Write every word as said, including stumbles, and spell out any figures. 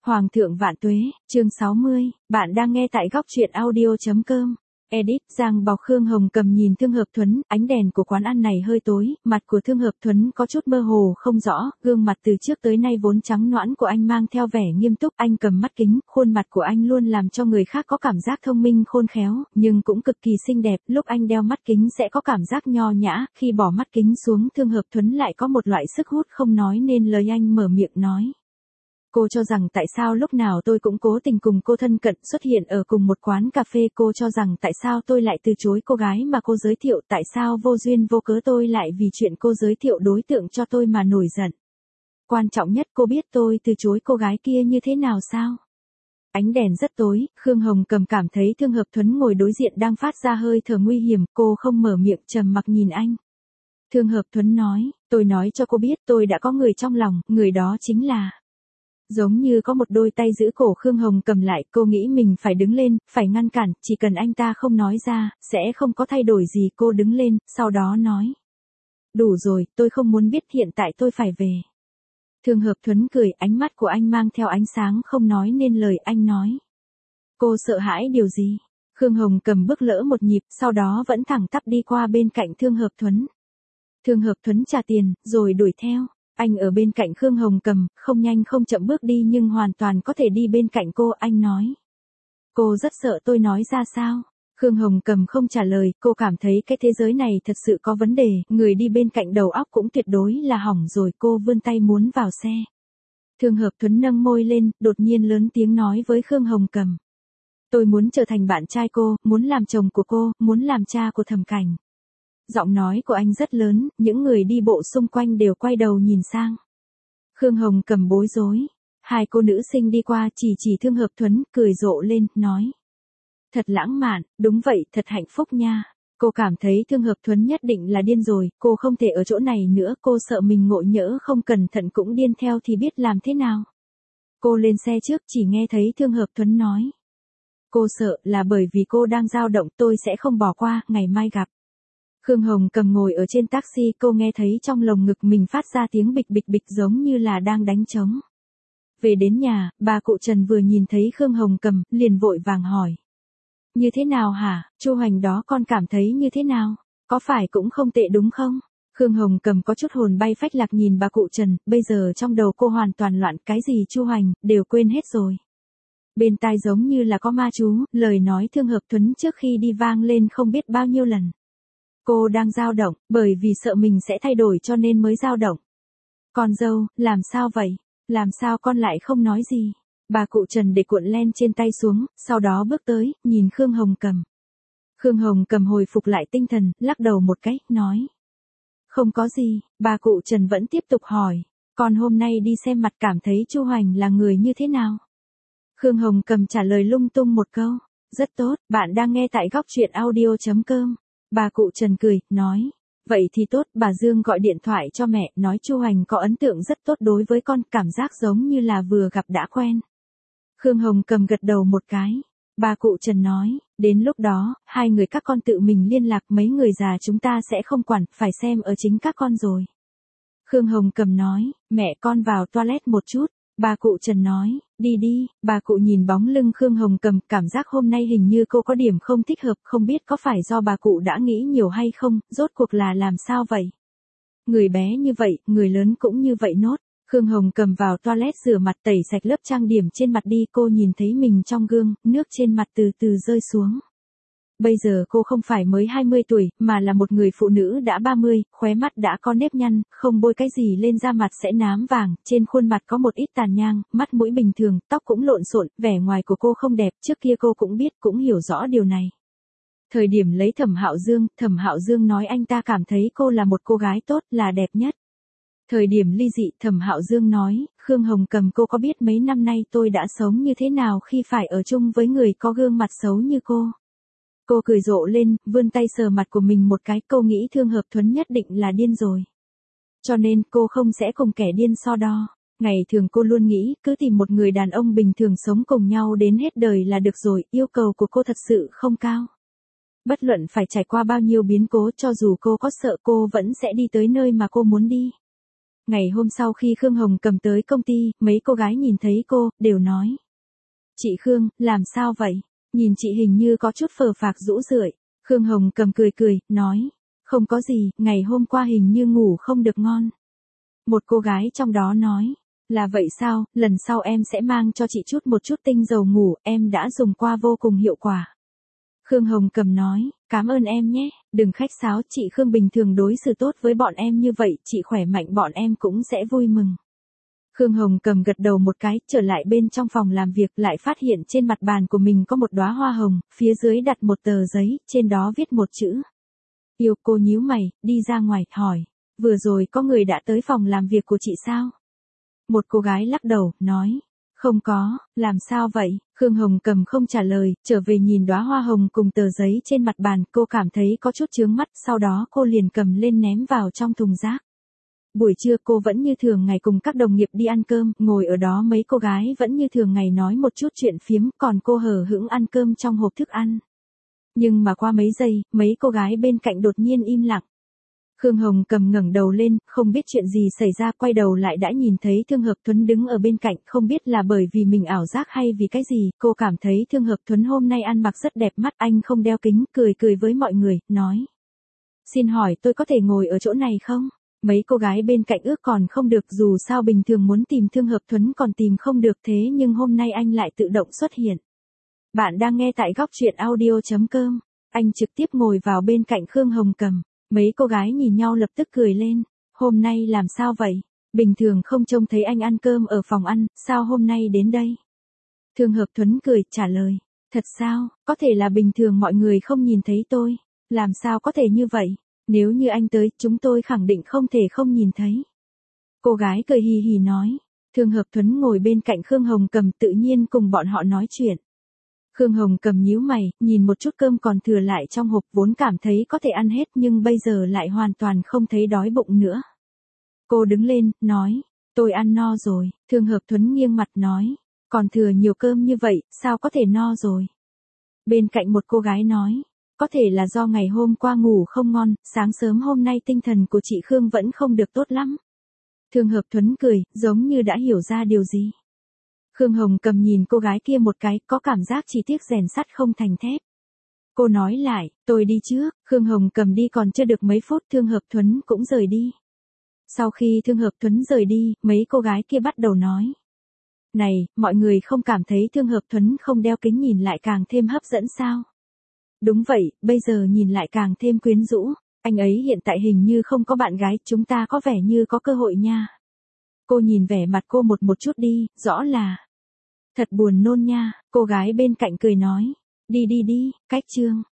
Hoàng thượng vạn tuế, chương sáu mươi, bạn đang nghe tại góc truyện audio.com. Edit, Giang Bọc. Khương Hồng Cầm nhìn Thương Hợp Thuấn, ánh đèn của quán ăn này hơi tối, mặt của Thương Hợp Thuấn có chút mơ hồ không rõ, gương mặt từ trước tới nay vốn trắng nõn của anh mang theo vẻ nghiêm túc, anh cầm mắt kính, khuôn mặt của anh luôn làm cho người khác có cảm giác thông minh khôn khéo, nhưng cũng cực kỳ xinh đẹp, lúc anh đeo mắt kính sẽ có cảm giác nho nhã, khi bỏ mắt kính xuống Thương Hợp Thuấn lại có một loại sức hút không nói nên lời. Anh mở miệng nói. Cô cho rằng tại sao lúc nào tôi cũng cố tình cùng cô thân cận, xuất hiện ở cùng một quán cà phê. Cô cho rằng tại sao tôi lại từ chối cô gái mà cô giới thiệu, tại sao vô duyên vô cớ tôi lại vì chuyện cô giới thiệu đối tượng cho tôi mà nổi giận. Quan trọng nhất, cô biết tôi từ chối cô gái kia như thế nào sao? Ánh đèn rất tối, Khương Hồng Cầm cảm thấy Thương Hợp Thuấn ngồi đối diện đang phát ra hơi thở nguy hiểm, cô không mở miệng, trầm mặc nhìn anh. Thương Hợp Thuấn nói, tôi nói cho cô biết tôi đã có người trong lòng, người đó chính là... Giống như có một đôi tay giữ cổ Khương Hồng Cầm lại, cô nghĩ mình phải đứng lên, phải ngăn cản, chỉ cần anh ta không nói ra, sẽ không có thay đổi gì. Cô đứng lên, sau đó nói. Đủ rồi, tôi không muốn biết, hiện tại tôi phải về. Thương Hợp Thuấn cười, ánh mắt của anh mang theo ánh sáng không nói nên lời. Anh nói. Cô sợ hãi điều gì? Khương Hồng Cầm bước lỡ một nhịp, sau đó vẫn thẳng tắp đi qua bên cạnh Thương Hợp Thuấn. Thương Hợp Thuấn trả tiền, rồi đuổi theo. Anh ở bên cạnh Khương Hồng Cầm, không nhanh không chậm bước đi nhưng hoàn toàn có thể đi bên cạnh cô. Anh nói. Cô rất sợ tôi nói ra sao? Khương Hồng Cầm không trả lời, cô cảm thấy cái thế giới này thật sự có vấn đề, người đi bên cạnh đầu óc cũng tuyệt đối là hỏng rồi. Cô vươn tay muốn vào xe. Thương Hợp Thuấn nâng môi lên, đột nhiên lớn tiếng nói với Khương Hồng Cầm. Tôi muốn trở thành bạn trai cô, muốn làm chồng của cô, muốn làm cha của Thẩm Cảnh. Giọng nói của anh rất lớn, những người đi bộ xung quanh đều quay đầu nhìn sang. Khương Hồng Cầm bối rối. Hai cô nữ sinh đi qua chỉ chỉ Thương Hợp Thuấn, cười rộ lên, nói. Thật lãng mạn, đúng vậy, thật hạnh phúc nha. Cô cảm thấy Thương Hợp Thuấn nhất định là điên rồi, cô không thể ở chỗ này nữa, cô sợ mình ngộ nhỡ không cẩn thận cũng điên theo thì biết làm thế nào. Cô lên xe trước, chỉ nghe thấy Thương Hợp Thuấn nói. Cô sợ là bởi vì cô đang dao động, tôi sẽ không bỏ qua, ngày mai gặp. Khương Hồng Cầm ngồi ở trên taxi, cô nghe thấy trong lồng ngực mình phát ra tiếng bịch bịch bịch giống như là đang đánh trống. Về đến nhà, bà cụ Trần vừa nhìn thấy Khương Hồng Cầm, liền vội vàng hỏi. Như thế nào hả, Chu Hoành đó con cảm thấy như thế nào? Có phải cũng không tệ đúng không? Khương Hồng Cầm có chút hồn bay phách lạc nhìn bà cụ Trần, bây giờ trong đầu cô hoàn toàn loạn, cái gì Chu Hoành, đều quên hết rồi. Bên tai giống như là có ma chú, lời nói Thương Hợp Thuấn trước khi đi vang lên không biết bao nhiêu lần. Cô đang dao động, bởi vì sợ mình sẽ thay đổi cho nên mới dao động. Con dâu, làm sao vậy? Làm sao con lại không nói gì? Bà cụ Trần để cuộn len trên tay xuống, sau đó bước tới, nhìn Khương Hồng Cầm. Khương Hồng Cầm hồi phục lại tinh thần, lắc đầu một cái, nói. Không có gì, bà cụ Trần vẫn tiếp tục hỏi. Con hôm nay đi xem mặt cảm thấy Chu Hoành là người như thế nào? Khương Hồng Cầm trả lời lung tung một câu. Rất tốt, bạn đang nghe tại góc truyện audio.com. Bà cụ Trần cười, nói. Vậy thì tốt, bà Dương gọi điện thoại cho mẹ, nói Chu Hoành có ấn tượng rất tốt đối với con, cảm giác giống như là vừa gặp đã quen. Khương Hồng Cầm gật đầu một cái. Bà cụ Trần nói, đến lúc đó, hai người các con tự mình liên lạc, mấy người già chúng ta sẽ không quản, phải xem ở chính các con rồi. Khương Hồng Cầm nói, mẹ con vào toilet một chút. Bà cụ Trần nói, đi đi. Bà cụ nhìn bóng lưng Khương Hồng Cầm, cảm giác hôm nay hình như cô có điểm không thích hợp, không biết có phải do bà cụ đã nghĩ nhiều hay không, rốt cuộc là làm sao vậy? Người bé như vậy, người lớn cũng như vậy nốt. Khương Hồng Cầm vào toilet rửa mặt, tẩy sạch lớp trang điểm trên mặt đi, cô nhìn thấy mình trong gương, nước trên mặt từ từ rơi xuống. Bây giờ cô không phải mới hai mươi tuổi, mà là một người phụ nữ đã ba mươi, khóe mắt đã có nếp nhăn, không bôi cái gì lên da mặt sẽ nám vàng, trên khuôn mặt có một ít tàn nhang, mắt mũi bình thường, tóc cũng lộn xộn, vẻ ngoài của cô không đẹp, trước kia cô cũng biết, cũng hiểu rõ điều này. Thời điểm lấy Thẩm Hạo Dương, Thẩm Hạo Dương nói anh ta cảm thấy cô là một cô gái tốt, là đẹp nhất. Thời điểm ly dị, Thẩm Hạo Dương nói, Khương Hồng Cầm cô có biết mấy năm nay tôi đã sống như thế nào khi phải ở chung với người có gương mặt xấu như cô? Cô cười rộ lên, vươn tay sờ mặt của mình một cái, cô nghĩ Thương Hợp Thuấn nhất định là điên rồi. Cho nên cô không sẽ cùng kẻ điên so đo. Ngày thường cô luôn nghĩ, cứ tìm một người đàn ông bình thường sống cùng nhau đến hết đời là được rồi, yêu cầu của cô thật sự không cao. Bất luận phải trải qua bao nhiêu biến cố, cho dù cô có sợ cô vẫn sẽ đi tới nơi mà cô muốn đi. Ngày hôm sau khi Khương Hồng Cầm tới công ty, mấy cô gái nhìn thấy cô, đều nói. Chị Khương, làm sao vậy? Nhìn chị hình như có chút phờ phạc rũ rượi. Khương Hồng Cầm cười cười, nói. Không có gì, ngày hôm qua hình như ngủ không được ngon. Một cô gái trong đó nói. Là vậy sao, lần sau em sẽ mang cho chị chút một chút tinh dầu ngủ, em đã dùng qua vô cùng hiệu quả. Khương Hồng Cầm nói, cảm ơn em nhé, đừng khách sáo, chị Khương bình thường đối xử tốt với bọn em như vậy, chị khỏe mạnh bọn em cũng sẽ vui mừng. Khương Hồng Cầm gật đầu một cái, trở lại bên trong phòng làm việc, lại phát hiện trên mặt bàn của mình có một đóa hoa hồng, phía dưới đặt một tờ giấy, trên đó viết một chữ. Yêu. Cô nhíu mày, đi ra ngoài, hỏi, vừa rồi có người đã tới phòng làm việc của chị sao? Một cô gái lắc đầu, nói, không có, làm sao vậy? Khương Hồng Cầm không trả lời, trở về nhìn đóa hoa hồng cùng tờ giấy trên mặt bàn, cô cảm thấy có chút chướng mắt, sau đó cô liền cầm lên ném vào trong thùng rác. Buổi trưa cô vẫn như thường ngày cùng các đồng nghiệp đi ăn cơm, ngồi ở đó mấy cô gái vẫn như thường ngày nói một chút chuyện phiếm, còn cô hờ hững ăn cơm trong hộp thức ăn. Nhưng mà qua mấy giây, mấy cô gái bên cạnh đột nhiên im lặng. Khương Hồng Cầm ngẩng đầu lên, không biết chuyện gì xảy ra, quay đầu lại đã nhìn thấy Thương Hợp Thuấn đứng ở bên cạnh, không biết là bởi vì mình ảo giác hay vì cái gì, cô cảm thấy Thương Hợp Thuấn hôm nay ăn mặc rất đẹp mắt, anh không đeo kính, cười cười với mọi người, nói. Xin hỏi tôi có thể ngồi ở chỗ này không? Mấy cô gái bên cạnh ước còn không được, dù sao bình thường muốn tìm Thương Hợp Thuấn còn tìm không được, thế nhưng hôm nay anh lại tự động xuất hiện. Bạn đang nghe tại góc truyện audio chấm com, anh trực tiếp ngồi vào bên cạnh Khương Hồng Cầm. Mấy cô gái nhìn nhau lập tức cười lên, hôm nay làm sao vậy? Bình thường không trông thấy anh ăn cơm ở phòng ăn, sao hôm nay đến đây? Thương Hợp Thuấn cười, trả lời, thật sao, có thể là bình thường mọi người không nhìn thấy tôi, làm sao có thể như vậy? Nếu như anh tới, chúng tôi khẳng định không thể không nhìn thấy. Cô gái cười hì hì nói, Thương Hợp Thuấn ngồi bên cạnh Khương Hồng Cầm tự nhiên cùng bọn họ nói chuyện. Khương Hồng Cầm nhíu mày, nhìn một chút cơm còn thừa lại trong hộp, vốn cảm thấy có thể ăn hết nhưng bây giờ lại hoàn toàn không thấy đói bụng nữa. Cô đứng lên, nói, tôi ăn no rồi. Thương Hợp Thuấn nghiêng mặt nói, còn thừa nhiều cơm như vậy, sao có thể no rồi? Bên cạnh một cô gái nói, có thể là do ngày hôm qua ngủ không ngon, sáng sớm hôm nay tinh thần của chị Khương vẫn không được tốt lắm. Thương Hợp Thuấn cười, giống như đã hiểu ra điều gì. Khương Hồng Cầm nhìn cô gái kia một cái, có cảm giác chỉ tiếc rèn sắt không thành thép. Cô nói lại, tôi đi trước. Khương Hồng Cầm đi còn chưa được mấy phút, Thương Hợp Thuấn cũng rời đi. Sau khi Thương Hợp Thuấn rời đi, mấy cô gái kia bắt đầu nói. Này, mọi người không cảm thấy Thương Hợp Thuấn không đeo kính nhìn lại càng thêm hấp dẫn sao? Đúng vậy, bây giờ nhìn lại càng thêm quyến rũ. Anh ấy hiện tại hình như không có bạn gái, chúng ta có vẻ như có cơ hội nha. Cô nhìn vẻ mặt cô một một chút đi, rõ là. Thật buồn nôn nha, cô gái bên cạnh cười nói. Đi đi đi, cách chương.